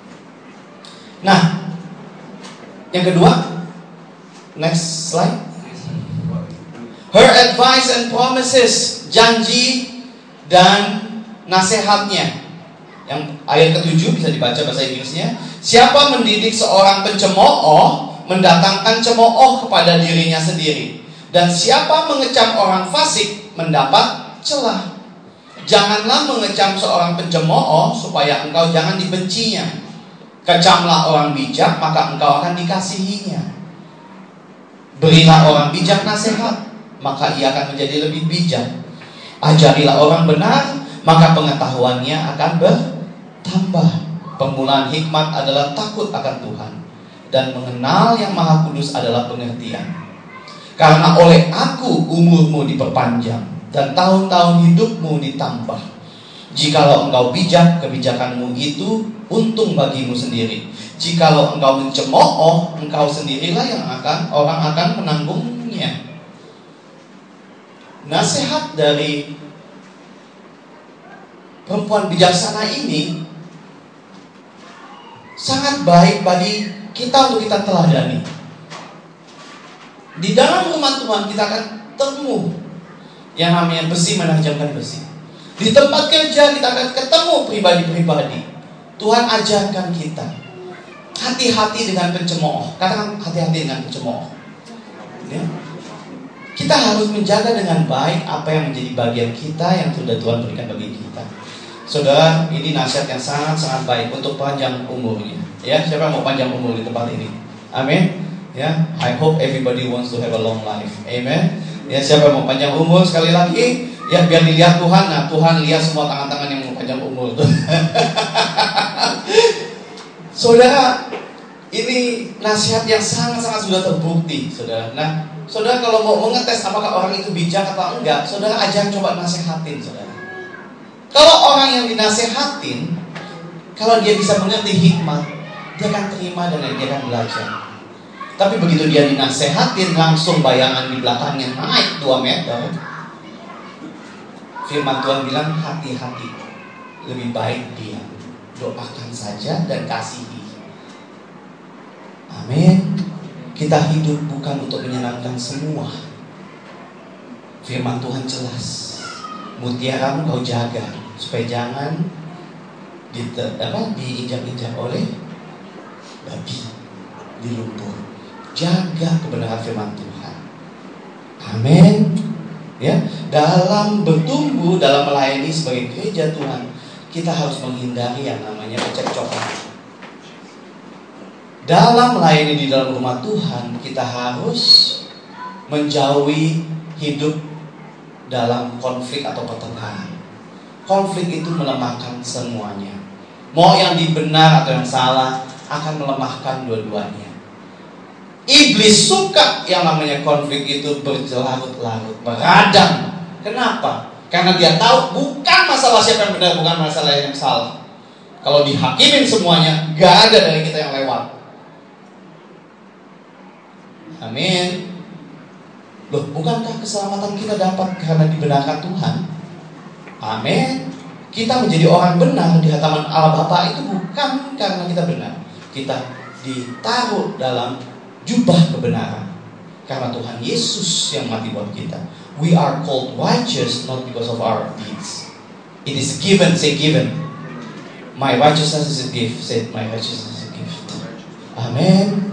Nah, yang kedua, next slide. Her advice and promises, janji dan nasihatnya. Yang ayat ketujuh bisa dibaca bahasa Inggrisnya. Siapa mendidik seorang pencemooh, mendatangkan cemooh kepada dirinya sendiri. Dan siapa mengecam orang fasik, mendapat celah. Janganlah mengecam seorang pencemooh, supaya engkau jangan dibencinya. Kecamlah orang bijak, maka engkau akan dikasihinya. Berilah orang bijak nasihat, maka ia akan menjadi lebih bijak. Ajarilah orang benar, maka pengetahuannya akan bertambah. Permulaan hikmat adalah takut akan Tuhan, dan mengenal yang Maha Kudus adalah pengertian. Karena oleh aku umurmu diperpanjang, dan tahun-tahun hidupmu ditambah. Jikalau engkau bijak, kebijakanmu itu untung bagimu sendiri. Jikalau engkau mencemooh, engkau sendirilah yang akan orang akan menanggungnya. Nasihat dari perempuan bijaksana ini sangat baik bagi kita untuk kita teladani. Di dalam rumah Tuhan kita akan temu yang namanya besi menajamkan besi. Di tempat kerja kita akan ketemu pribadi-pribadi. Tuhan ajarkan kita hati-hati dengan pencemooh. Katakan hati-hati dengan pencemooh. Ya. Kita harus menjaga dengan baik apa yang menjadi bagian kita yang sudah Tuhan berikan bagi kita. Saudara, ini nasihat yang sangat-sangat baik untuk panjang umurnya. Ya, siapa yang mau panjang umur di tempat ini? Amin. Ya, I hope everybody wants to have a long life. Amen. Ya, siapa yang mau panjang umur sekali lagi? Ya, biar dilihat Tuhan. Nah, Tuhan lihat semua tangan-tangan yang mau panjang umur tuh. Saudara, ini nasihat yang sangat-sangat sudah terbukti, saudara. Nah, saudara kalau mau mengetes apakah orang itu bijak atau enggak, saudara aja coba nasehatin, saudara. Kalau orang yang dinasehatin, kalau dia bisa mengerti hikmat, dia akan terima dan dia akan belajar. Tapi begitu dia dinasehatin, langsung bayangan di belakangnya naik dua meter. Firman Tuhan bilang hati-hati, lebih baik diam, doakan saja dan kasihi. Amin. Kita hidup bukan untuk menyenangkan semua. Firman Tuhan jelas, mutiaramu kau jaga supaya jangan dite, apa, diinjak-injak oleh babi di lumpur. Jaga kebenaran firman Tuhan. Amin. Ya, dalam bertumbuh, dalam melayani sebagai gereja Tuhan, kita harus menghindari yang namanya kecekcokan. Dalam melayani di dalam rumah Tuhan, kita harus menjauhi hidup dalam konflik atau pertengkaran. Konflik itu melemahkan semuanya. Mau yang dibenar atau yang salah akan melemahkan dua-duanya. Iblis suka yang namanya konflik itu berlarut-larut, beradang. Kenapa? Karena dia tahu bukan masalah siapa yang benar, bukan masalah yang salah. Kalau dihakimin semuanya, gak ada dari kita yang lewat. Amin. Loh, bukankah keselamatan kita dapat karena dibenarkan Tuhan? Amin. Kita menjadi orang benar di hadapan Allah Bapa itu bukan karena kita benar. Kita ditaruh dalam jubah kebenaran karena Tuhan Yesus yang mati buat kita. We are called righteous not because of our deeds. It is given, say given. My righteousness is a gift. Say my righteousness is a gift. Amen.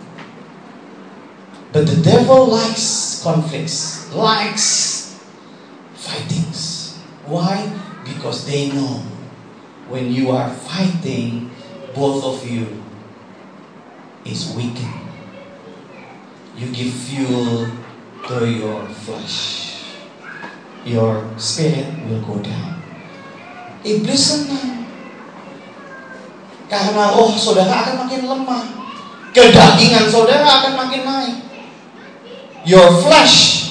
But the devil likes conflicts, likes fightings. Why? Because they know when you are fighting, both of you is weakened. you give fuel to your flesh. Your spirit will go down. Iblis senang karena roh saudara akan makin lemah, kedagingan saudara akan makin naik. Your flesh,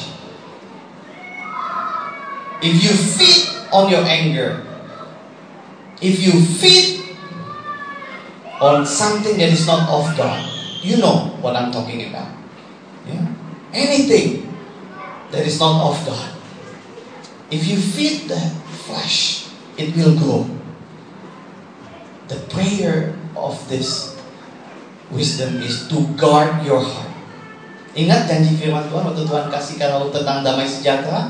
if you feed on your anger, if you feed on something that is not of God, you know what I'm talking about. Yeah? Anything that is not of God, if you feed that flesh, it will grow. The prayer of this wisdom is to guard your heart. Ingat janji firman Tuhan waktu Tuhan kasih kalau tentang damai sejahtera.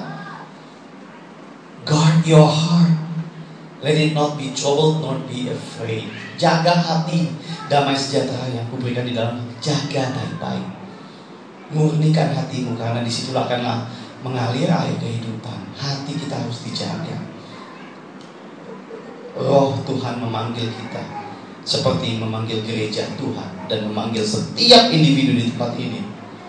Guard your heart. Let it not be troubled, not be afraid. Jaga hati, damai sejahtera yang kuberikan di dalam. Jaga baik-baik. Murnikan hatimu, karena disitulah akanlah mengalir air kehidupan. Hati kita harus dijaga. Roh Tuhan memanggil kita seperti memanggil gereja Tuhan dan memanggil setiap individu di tempat ini.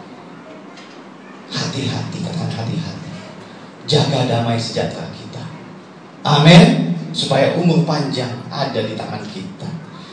Hati-hati, katakan hati-hati. Jaga damai sejahtera kita. Amin. Supaya umur panjang ada di tangan kita.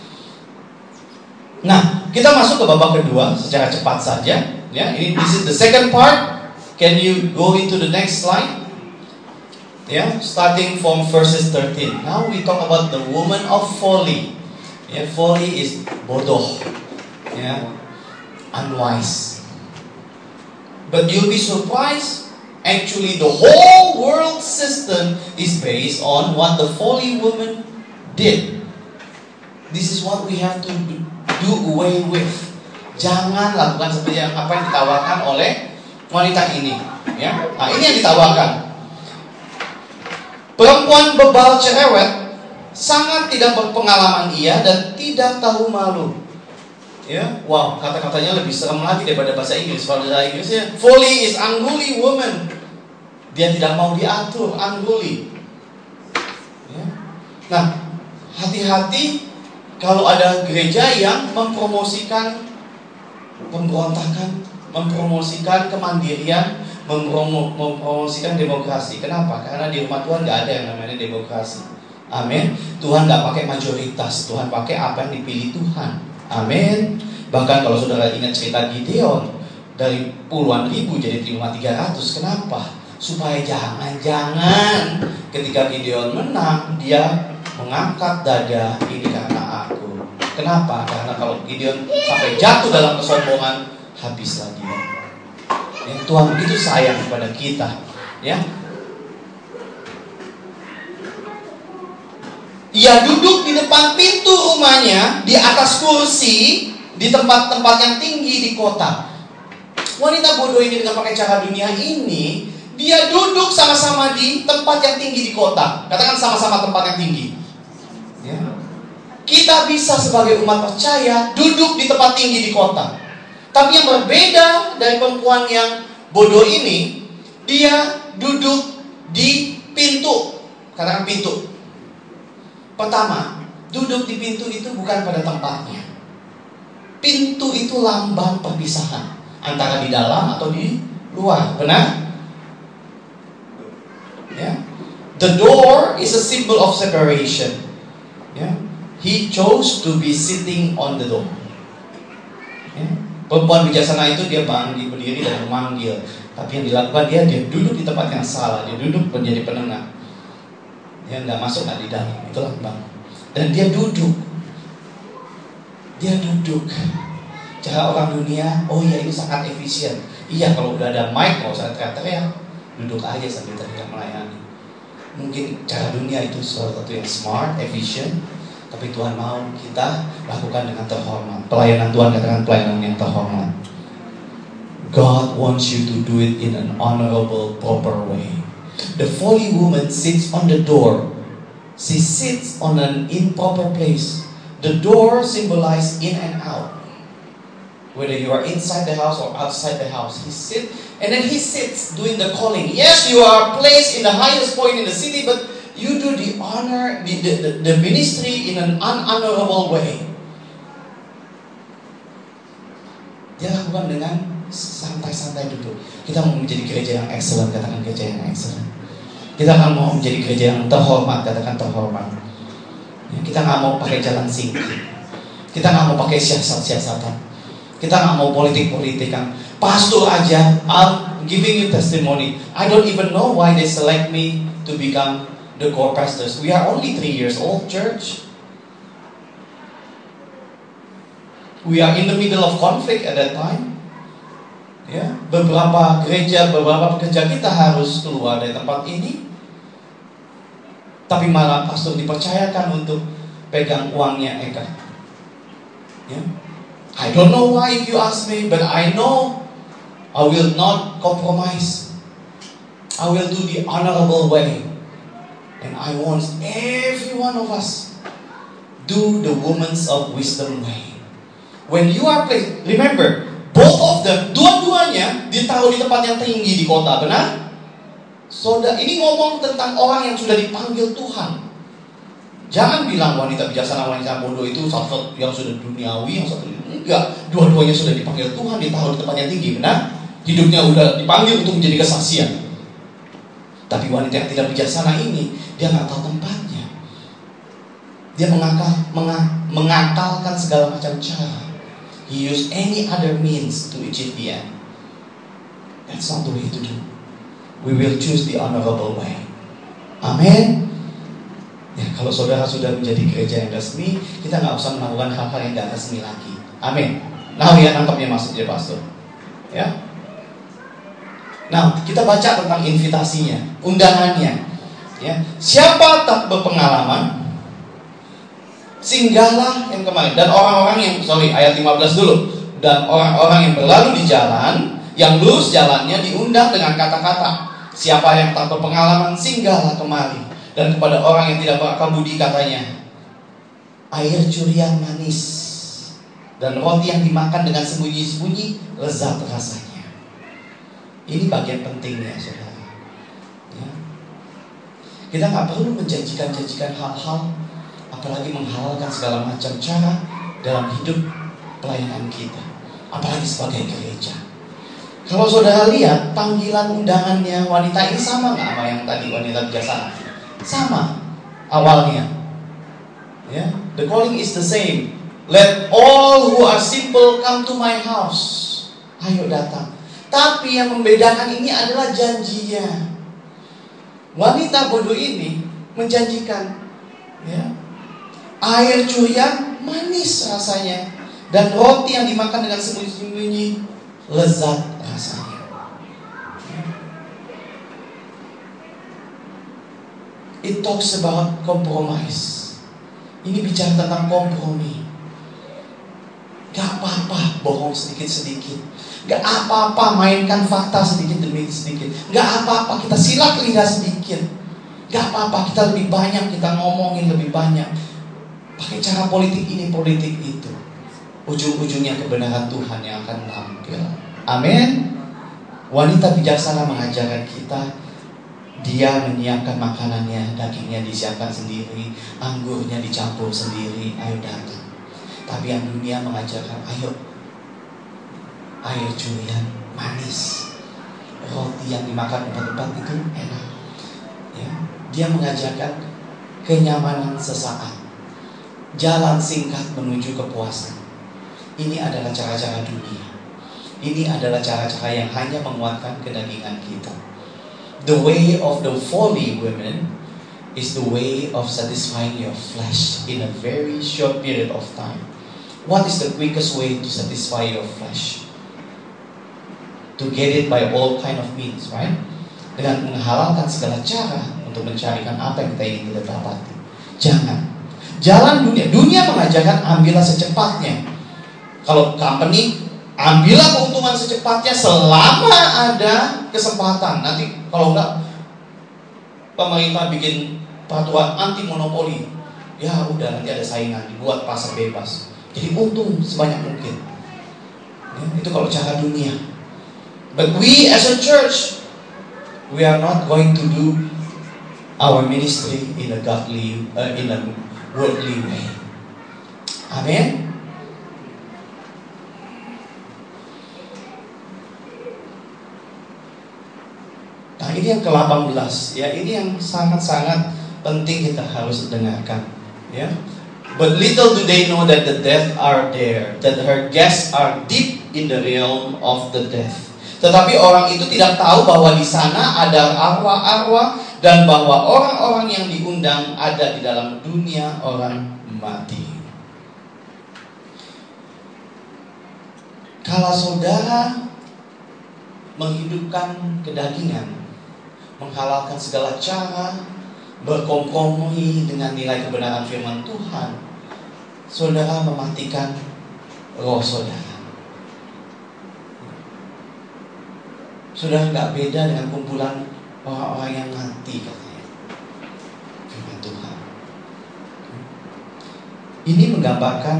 Nah, kita masuk ke babak kedua secara cepat saja. Ya, ini this is the second part. Can you go into the next slide? Yeah, starting from verses thirteen. Now we talk about the woman of folly. Yeah, folly is bodoh. Yeah, unwise. But you'll be surprised. Actually, the whole world system is based on what the folly woman did. This is what we have to do away with. Jangan lakukan seperti yang apa yang ditawarkan oleh wanita ini. Ya, nah ini yang ditawarkan. Perempuan bebal cerewet, sangat tidak berpengalaman ia dan tidak tahu malu. Ya, wow, kata-katanya lebih serem lagi daripada bahasa Inggris. Kalau bahasa Inggrisnya, folly is unruly woman. Dia tidak mau diatur, unruly. Ya. Nah, hati-hati kalau ada gereja yang mempromosikan pemberontakan, mempromosikan kemandirian, mempromo, mempromosikan demokrasi. Kenapa? Karena di rumah Tuhan nggak ada yang namanya demokrasi. Amin. Tuhan nggak pakai mayoritas, Tuhan pakai apa yang dipilih Tuhan. Amin. Bahkan kalau saudara ingat cerita Gideon, dari puluhan ribu jadi cuma tiga ratus. Kenapa? Supaya jangan-jangan ketika Gideon menang, dia mengangkat dada, ini karena aku. Kenapa? Karena kalau Gideon sampai jatuh dalam kesombongan, habislah dia. Ya, Tuhan begitu sayang kepada kita. Ya, ia duduk di depan pintu rumahnya, di atas kursi, di tempat-tempat yang tinggi di kota. Wanita bodoh ini dengan pakai cara dunia ini, dia duduk sama-sama di tempat yang tinggi di kota. Katakan sama-sama tempat yang tinggi. Ya. Kita bisa sebagai umat percaya duduk di tempat tinggi di kota. Tapi yang berbeda dari perempuan yang bodoh ini, dia duduk di pintu. Katakan pintu. Pertama, duduk di pintu itu bukan pada tempatnya. Pintu itu lambang perpisahan antara di dalam atau di luar. Benar? Ya. The door is a symbol of separation. Ya. He chose to be sitting on the door. Ya. Perempuan bijaksana itu dia bangkit berdiri dan memanggil. Tapi yang dilakukan dia dia duduk di tempat yang salah. Dia duduk menjadi penengah. Dia nggak masuk nggak di dalam. Itulah bang. Dan dia duduk. Dia duduk. Cara orang dunia, oh ya ini sangat efisien. Iya kalau udah ada mic nggak usah teriak-teriak. Duduk aja sambil teriak melayani. Mungkin cara dunia itu sesuatu yang smart, efisien. Tapi Tuhan mau kita lakukan dengan terhormat. Pelayanan Tuhan katakan pelayanan yang terhormat. God wants you to do it in an honorable, proper way. The folly woman sits on the door. She sits on an improper place. The door symbolizes in and out. Whether you are inside the house or outside the house, he sits and then he sits doing the calling. Yes, you are placed in the highest point in the city, but you do the honor, the, the, the ministry in an unhonorable way. Dia lakukan dengan santai-santai duduk. Kita mau menjadi gereja yang excellent, katakan gereja yang excellent. Kita akan mau menjadi gereja yang terhormat, katakan terhormat. Kita nggak mau pakai jalan singkat. Kita nggak mau pakai siasat-siasatan. Kita nggak mau politik-politikan. Pastor aja, I'm giving you testimony. I don't even know why they select me to become the core pastors. We are only three years old, church. We are in the middle of conflict at that time. Ya, beberapa gereja, beberapa pekerja kita harus keluar dari tempat ini. Tapi malah pastor dipercayakan untuk pegang uangnya Eka. Ya. I don't know why if you ask me, but I know I will not compromise. I will do the honorable way. And I want every one of us do the woman's of wisdom way. When you are placed, remember, both of them, dua-duanya ditaruh di tempat yang tinggi di kota, benar? Saudara, ini ngomong tentang orang yang sudah dipanggil Tuhan. Jangan bilang wanita bijaksana, wanita bodoh itu satu yang sudah duniawi, yang satu enggak. Dua-duanya sudah dipanggil Tuhan, ditaruh di tempat yang tinggi, benar? Hidupnya sudah dipanggil untuk menjadi kesaksian. Tapi wanita yang tidak bijaksana ini, dia nggak tahu tempatnya. Dia mengakal, menga, mengakalkan segala macam cara. He used any other means to achieve the end. That's not the way to do. We will choose the honorable way. Amin. Ya, kalau saudara sudah menjadi gereja yang resmi, kita nggak usah melakukan hal-hal yang nggak resmi lagi. Amin. Nah, ya nangkapnya maksudnya pastor. Ya. Nah, kita baca tentang invitasinya, undangannya. Ya, siapa tak berpengalaman, singgahlah yang kemarin. Dan orang-orang yang, sorry, ayat lima belas dulu. Dan orang-orang yang berlalu di jalan, yang lurus jalannya diundang dengan kata-kata, siapa yang tak berpengalaman, singgahlah kemari. Dan kepada orang yang tidak berakal budi katanya, air curian manis dan roti yang dimakan dengan sembunyi-sembunyi lezat rasanya. Ini bagian pentingnya, saudara. Ya. Kita nggak perlu menjanjikan-janjikan hal-hal, apalagi menghalalkan segala macam cara dalam hidup pelayanan kita, apalagi sebagai gereja. Kalau saudara lihat panggilan undangannya wanita ini sama nggak sama yang tadi wanita bijaksana? Sama awalnya. Ya, the calling is the same. Let all who are simple come to my house. Ayo datang. Tapi yang membedakan ini adalah janjinya. Wanita bodoh ini menjanjikan, ya, air curian manis rasanya dan roti yang dimakan dengan sembunyi-sembunyi lezat rasanya. It talks about compromise. Ini bicara tentang kompromi. Gak apa-apa bohong sedikit-sedikit. Gak apa-apa mainkan fakta sedikit demi sedikit. Gak apa-apa kita silap lidah sedikit. Gak apa-apa kita lebih banyak, kita ngomongin lebih banyak. Pakai cara politik ini, politik itu. Ujung-ujungnya kebenaran Tuhan yang akan tampil. Amin. Wanita bijaksana mengajarkan kita, dia menyiapkan makanannya, dagingnya disiapkan sendiri, anggurnya dicampur sendiri, ayo datang. Tapi yang dunia mengajarkan, ayo, air curian manis, roti yang dimakan tempat-tempat itu enak. Ya. Dia mengajarkan kenyamanan sesaat, jalan singkat menuju kepuasan. Ini adalah cara-cara dunia. Ini adalah cara-cara yang hanya menguatkan kedagingan kita. The way of the folly women is the way of satisfying your flesh in a very short period of time. What is the quickest way to satisfy your flesh? To get it by all kind of means, right? Dengan menghalalkan segala cara untuk mencarikan apa yang kita ingin kita dapati. Jangan. Jalan dunia. Dunia mengajarkan ambillah secepatnya. Kalau company, ambillah keuntungan secepatnya selama ada kesempatan. Nanti kalau enggak, pemerintah bikin peraturan anti monopoli. Ya udah, nanti ada saingan, dibuat pasar bebas. Jadi untung sebanyak mungkin. Ya, itu kalau cara dunia. But we as a church, we are not going to do our ministry in a godly, uh, in a worldly way. Amen. ini yang ke delapan belas ya, ini yang sangat-sangat penting kita harus dengarkan ya. But little do they know that the dead are there, that her guests are deep in the realm of the dead. Tetapi orang itu tidak tahu bahwa di sana ada arwah-arwah dan bahwa orang-orang yang diundang ada di dalam dunia orang mati. Kalau saudara menghidupkan kedagingan, menghalalkan segala cara, berkompromi dengan nilai kebenaran firman Tuhan, saudara mematikan roh saudara. Saudara nggak beda dengan kumpulan orang-orang yang mati, katanya firman Tuhan. Ini menggambarkan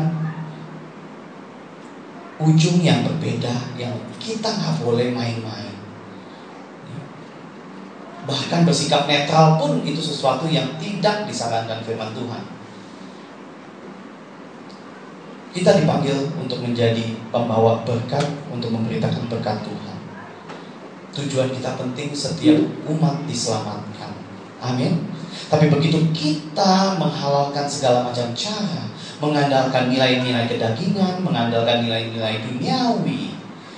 ujung yang berbeda, yang kita nggak boleh main-main. Bahkan bersikap netral pun itu sesuatu yang tidak disarankan firman Tuhan. Kita dipanggil untuk menjadi pembawa berkat, untuk memberitakan berkat Tuhan. Tujuan kita penting, setiap umat diselamatkan. Amin. Tapi begitu kita menghalalkan segala macam cara, mengandalkan nilai-nilai kedagingan, mengandalkan nilai-nilai duniawi,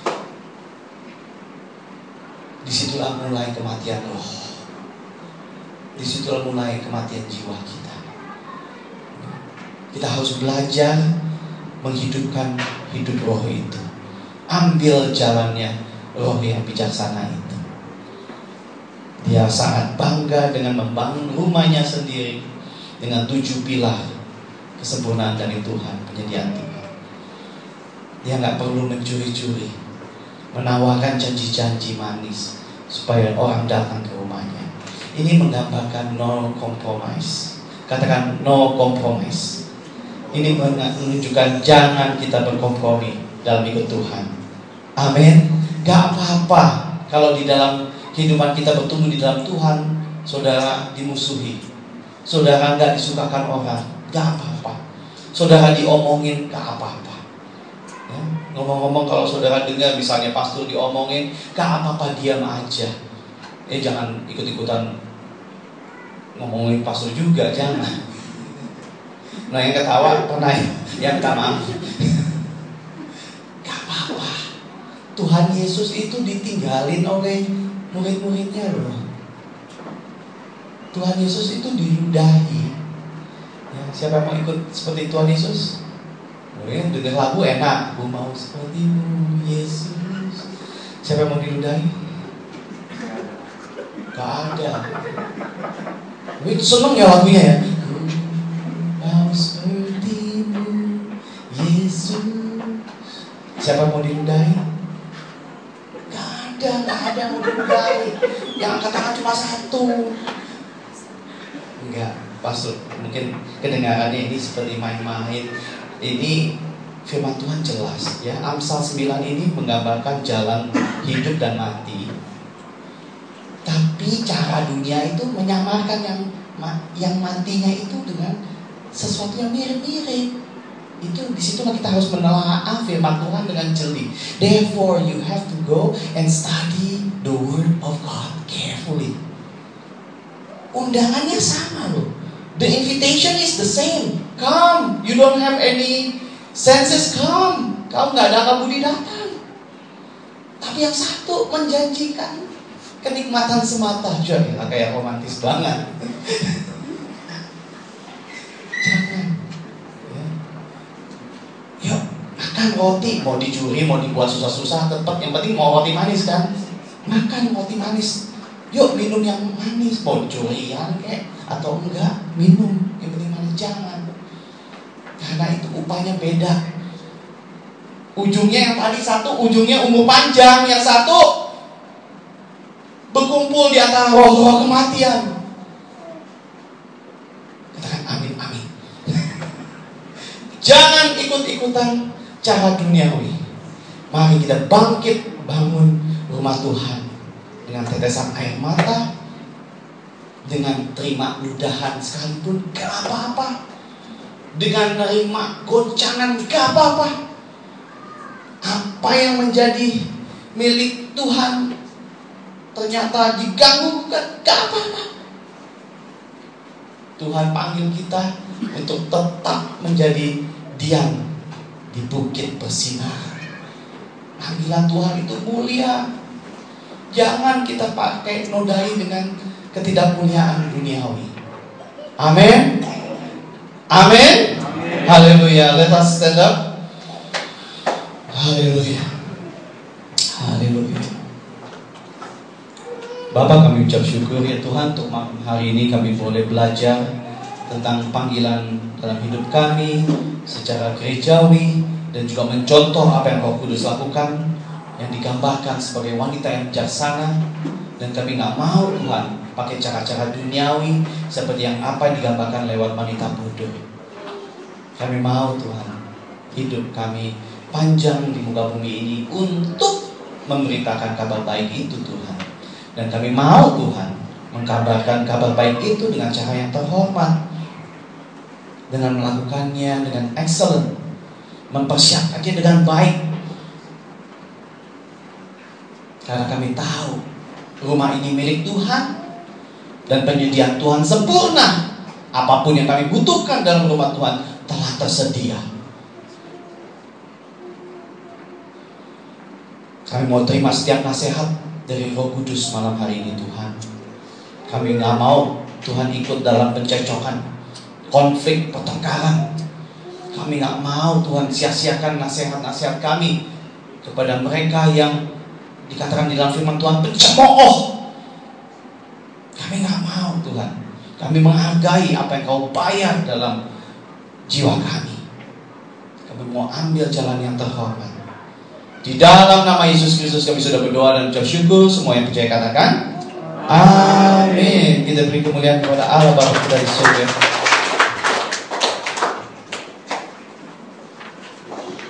disitulah mulai kematian roh. Disitulah mulai kematian jiwa kita. Kita harus belajar menghidupkan hidup roh itu. Ambil jalannya roh yang bijaksana itu. Dia sangat bangga dengan membangun rumahnya sendiri dengan tujuh pilar kesempurnaan dari Tuhan, penyediaan Tuhan. Dia nggak perlu mencuri-curi, menawarkan janji-janji manis supaya orang datang ke rumahnya. Ini menggambarkan no compromise. Katakan no compromise. Ini menunjukkan jangan kita berkompromi dalam ikut Tuhan. Amin. Gak apa-apa kalau di dalam kehidupan kita bertumbuh di dalam Tuhan, saudara dimusuhi, saudara gak disukakan orang, gak apa-apa. Saudara diomongin, gak apa-apa ya. Ngomong-ngomong, kalau saudara dengar misalnya pastor diomongin, gak apa-apa, diam aja. Eh jangan ikut-ikutan ngomongin pastor juga, jangan. Nah yang ketawa pernah ya, minta maaf. Gak apa-apa. Tuhan Yesus itu ditinggalin oleh murid-muridnya loh. Tuhan Yesus itu diludahi ya, siapa yang mau ikut seperti Tuhan Yesus? Mungkin dengar lagu enak, aku mau sepertimu Yesus. Siapa yang mau diludahi? Gak ada. Itu seneng ya lagunya ya. Mau sepertimu Yesus. Siapa yang mau diludahi? Gak ada, gak ada yang mau diludahi. Yang angkat tangan cuma satu. Enggak, pastor, mungkin kedengarannya ini seperti main-main. Ini firman Tuhan jelas ya. Amsal sembilan ini menggambarkan jalan hidup dan mati. Tapi cara dunia itu menyamarkan yang yang matinya itu dengan sesuatu yang mirip-mirip. Itu disitulah kita harus menelaah firman Tuhan dengan jeli. Therefore you have to go and study the word of God carefully. Undangannya sama loh. The invitation is the same. Come, you don't have any senses, come. Kau nggak ada kabudi datang. Tapi yang satu menjanjikan kenikmatan semata. Jangan kayak romantis banget. Jangan. Yuk, makan roti. Mau dicuri, mau dibuat susah-susah, tetap yang penting mau roti manis kan. Makan roti manis. Yuk minum yang manis. Mau curian kek atau enggak, minum yang penting manis. Jangan. Karena itu upahnya beda. Ujungnya yang tadi satu, ujungnya umur panjang. Yang satu berkumpul di antara roh-roh kematian. Katakan amin, amin. Jangan ikut-ikutan cara duniawi. Mari kita bangkit bangun rumah Tuhan dengan tetesan air mata, dengan terima ludahan sekalipun gak apa-apa, dengan menerima goncangan gak apa-apa. Apa yang menjadi milik Tuhan ternyata diganggu, gak apa-apa. Tuhan panggil kita untuk tetap menjadi diam di bukit bersinar. Panggilan Tuhan itu mulia. Jangan kita pakai nodai dengan ketidakmuliaan duniawi. Amin. Amin. Haleluya. Let us stand up. Haleluya. Haleluya. Bapak, kami ucap syukur ya Tuhan, untuk hari ini kami boleh belajar tentang panggilan dalam hidup kami secara gerejawi, dan juga mencontoh apa yang Roh Kudus lakukan, yang digambarkan sebagai wanita yang bijaksana. Dan kami gak mau Tuhan pakai cara-cara duniawi seperti yang apa yang digambarkan lewat wanita bodoh. Kami mau Tuhan, hidup kami panjang di muka bumi ini untuk memberitakan kabar baik itu Tuhan. Dan kami mau Tuhan mengkabarkan kabar baik itu dengan cara yang terhormat, dengan melakukannya dengan excellent, mempersiapkannya dengan baik. Karena kami tahu rumah ini milik Tuhan, dan penyediaan Tuhan sempurna. Apapun yang kami butuhkan dalam rumah Tuhan telah tersedia. Kami mau terima setiap nasihat dari Roh Kudus malam hari ini Tuhan. Kami gak mau Tuhan ikut dalam pencecohan, konflik, pertengkaran. Kami gak mau Tuhan sia-siakan nasihat-nasihat kami kepada mereka yang dikatakan di dalam firman Tuhan pencemooh. Kami gak mau Tuhan. Kami menghargai apa yang Kau bayar dalam jiwa kami. Kami mau ambil jalan yang terhormat. Di dalam nama Yesus Kristus kami sudah berdoa dan ucap syukur. Semua yang percaya katakan amin. Kita beri kemuliaan kepada Allah Bapa kita di surga.